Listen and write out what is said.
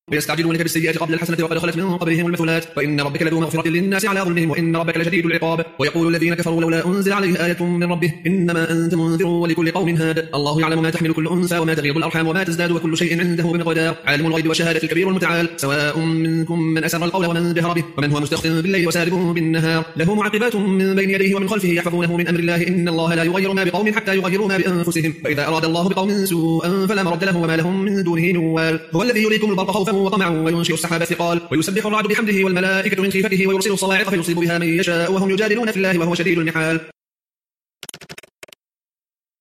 ويستعجلونك بالسيئات قبل الحسنة وقد خلت من قبلهم المثلات وإن ربك لذو مغفرة للناس على ظلمهم وإن ربك لشديد العقاب. ويقول الذين كفروا لولا أنزل عليه آية من ربه إنما أنت منذر ولكل قوم هاد. الله يعلم ما تحمل كل أنثى وما تغيض الأرحام وما تزداد وكل شيء عنده بمقدار. عالم الغيب وشهادة الكبير المتعال. سواء منكم من أسر القول ومن جهر به ومن هو مستخف بالليل وسارب بالنهار. له معقبات من بين يديه ومن خلفه يحفظونه من أمر الله إن الله لا يغير ما بقوم حتى يغيروا ما بأنفسهم. فإذا أراد الله بقوم سوءا فلا مرد له وما لهم من دونه من وال. هو الذي يريكم البرق خوفا وطمعا وينشئ السحاب الثقال ويسبح الرعد بحمده والملائكة من خيفته ويرسل الصواعق فيصيب بها من يشاء وهم يجادلون في الله وهو شديد المحال.